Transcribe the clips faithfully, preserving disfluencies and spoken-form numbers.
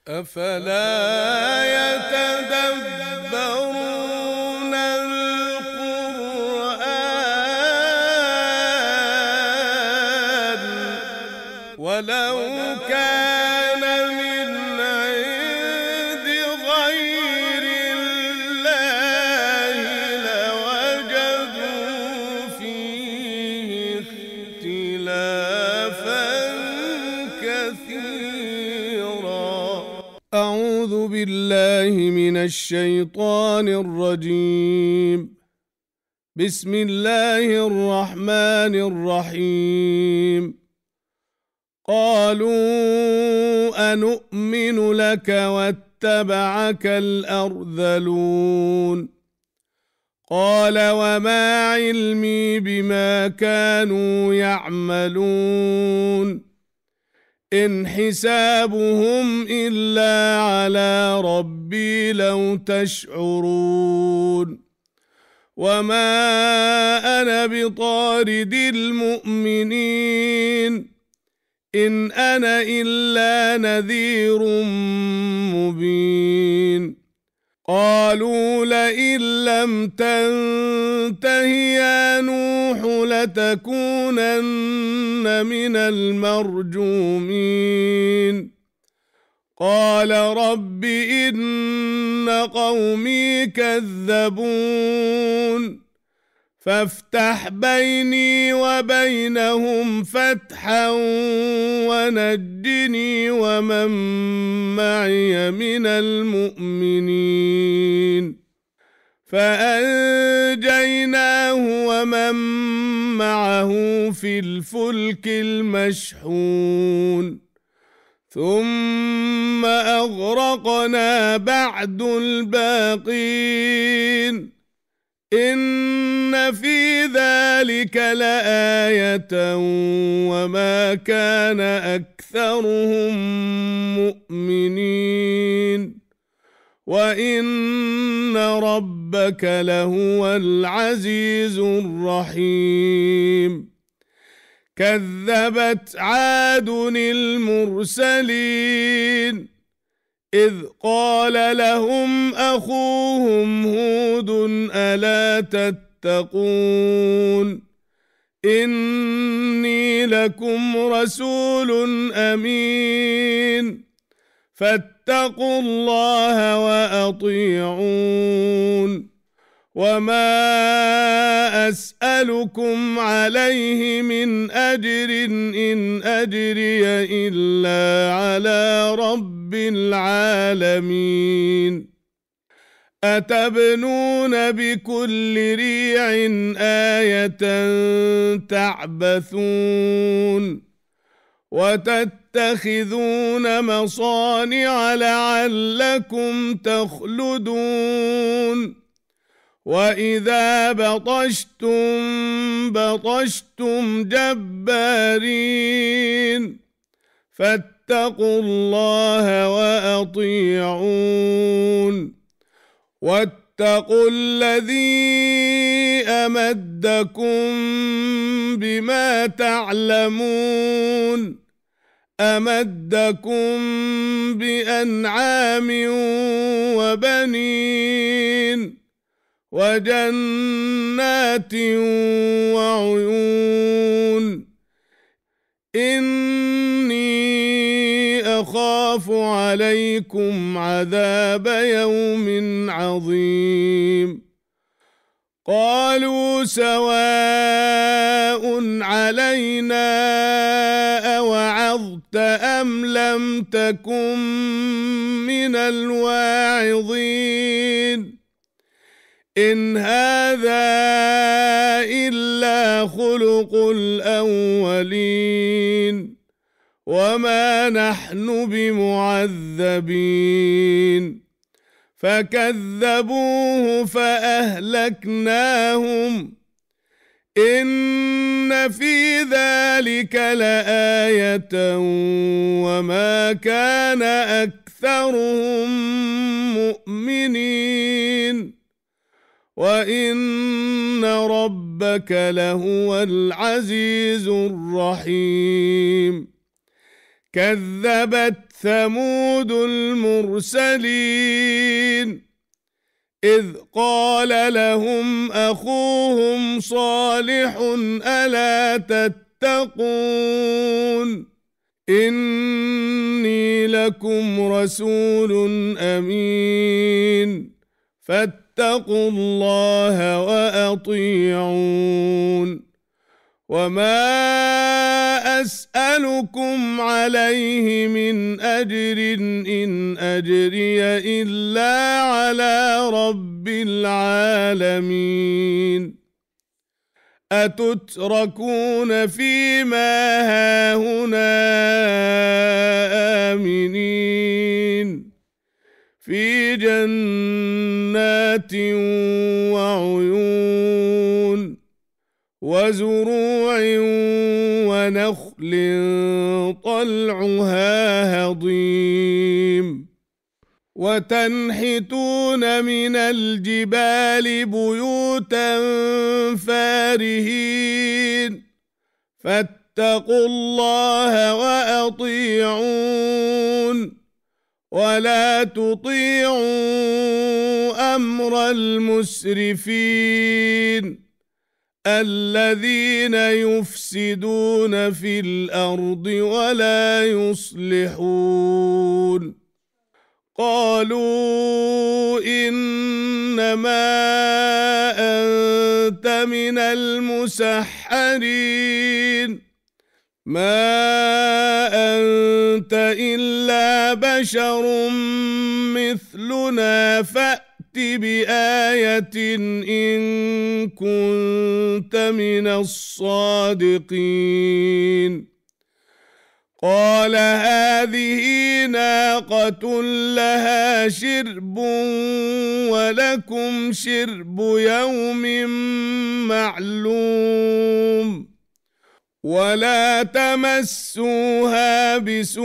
أفلا يتدبرون القرآن ولو كان من عند غير الله لوجدوا فيه اختلافا كثيرا. أعوذ بالله من الشيطان الرجيم. بسم الله الرحمن الرحيم. قالوا أنؤمن لك واتبعك الأرذلون. قال وما علمي بما كانوا يعملون إن حسابهم إلا على ربي لو تشعرون. وما أنا بطارد المؤمنين إن أنا إلا نذير مبين. قالوا لئن لم تنته يا نوح لتكونن من المرجومين. قال رب إن قومي كذبون فافتح بيني وبينهم فتحا ونجني ومن معي من المؤمنين. فأنجيناه ومن معه في الفلك المشحون ثم أغرقنا بعد الباقين إن في ذلك لآية وما كان أكثرهم مؤمنين وإن ربك لهو العزيز الرحيم. كذبت عاد المرسلين إذ قال لهم أخوهم هود ألا تتقون إني لكم رسول أمين فاتقوا الله وأطيعون. وما أسألكم عليه من أجر إن أجري إلا على رب العالمين. أتبنون بكل ريع آية تعبثون وتتخذون مصانع لعلكم تخلدون. وإذا بطشتم بطشتم جبارين فاتقوا الله وأطيعون. واتقوا الذي أمدكم بما تعلمون أمدكم بأنعام وبنين وجنات وعيون. إني أخاف عليكم عذاب يوم عظيم. قالوا سواء علينا أوعظت أم لم تكن من الواعظين إن هذا إلا خلق الأولين وما نحن بمعذبين. فكذبوه فأهلكناهم إن في ذلك لآية وما كان أكثرهم مؤمنين وإن ربك لهو العزيز الرحيم. كذبت ثمود المرسلين إذ قال لهم أخوهم صالح ألا تتقون إني لكم رسول أمين فاتقوا الله وأطيعون وما أسألكم عليه من أجر إن أجري إلا على رب العالمين أتتركون فيما هاهنا آمنين في جنات وعيون وزروع ونخل طلعها هضيم وتنحتون من الجبال بيوتا فارهين فاتقوا الله وأطيعون ولا تطيعوا أمر المسرفين الذين يفسدون في الأرض ولا يصلحون قالوا إنما أنت من المسحرين ما أنت إلا بشر مثلنا فأت بآية إن كنت من الصادقين قال هذه ناقة لها شرب ولكم شرب يوم معلوم ولا تمسوها بسوء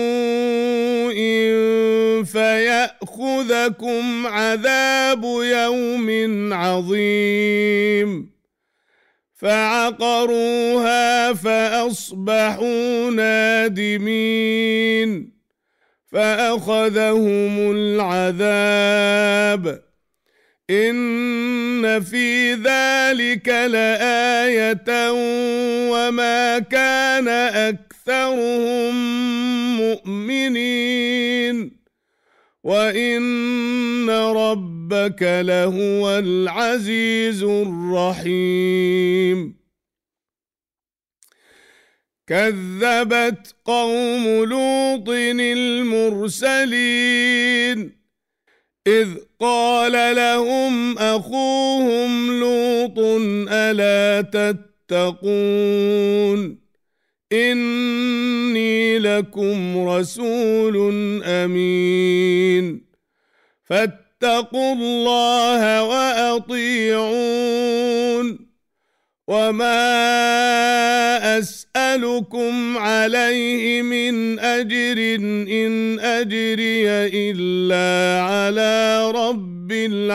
فيأخذكم عذاب يوم عظيم فعقروها فأصبحوا نادمين فأخذهم العذاب إن في ذلك لآية وما كان أكثرهم مؤمنين وإن ربك لهو العزيز الرحيم كذبت قوم لوط المرسلين إذ قال لهم أخوهم لوط ألا تتقون إني لكم رسول أمين فاتقوا الله وأطيعون وما أسألكم عليه من أجر إن أجري إلا على رب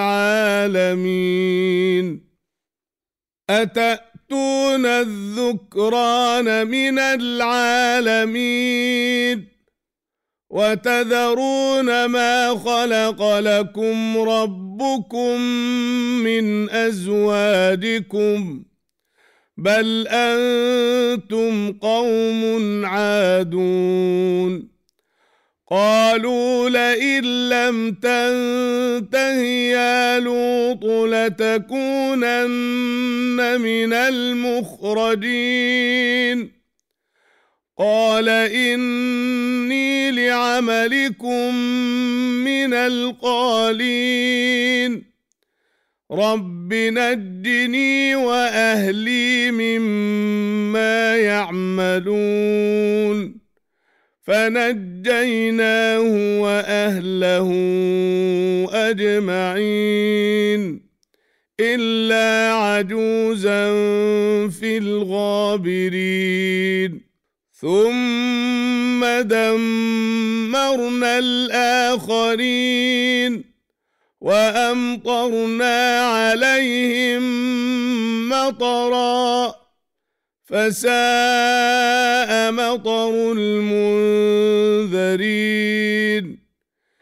العالمين أتأتون الذكران من العالمين وتذرون ما خلق لكم ربكم من أزواجكم بل أنتم قوم عادون قالوا لئن لم تنته يا لوط لتكونن من المخرجين قال إني لعملكم من القالين رب نجني وأهلي مما يعملون فنجيناه وأهله أجمعين إلا عجوزا في الغابرين ثم دمرنا الآخرين وأمطرنا عليهم مطرا فساء مطر المنذرين المرسلين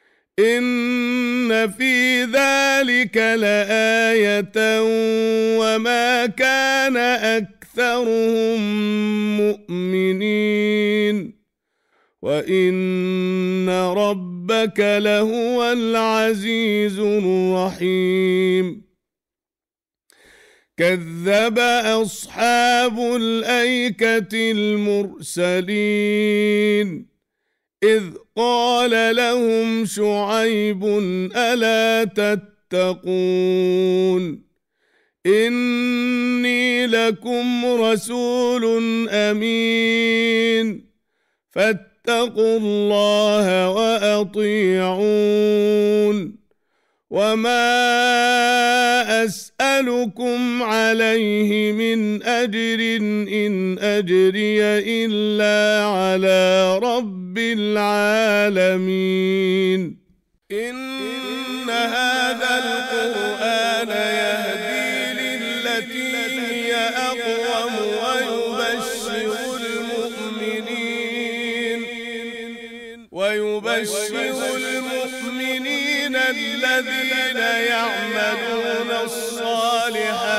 إن في ذلك لآية وما كان أكثرهم مؤمنين وإن ربك لهو العزيز الرحيم كذب أصحاب الأيكة المرسلين إذ قال لهم شعيب ألا تتقون إني لكم رسول أمين فاتقوا الله وأطيعون وما أسألكم عليه من أجر إن أجري إلا على رب العالمين إن هذا القرآن يهدي للتي هي أقوم ويبشر المؤمنين ويبشر المؤمنين الذين يعملون الصالحات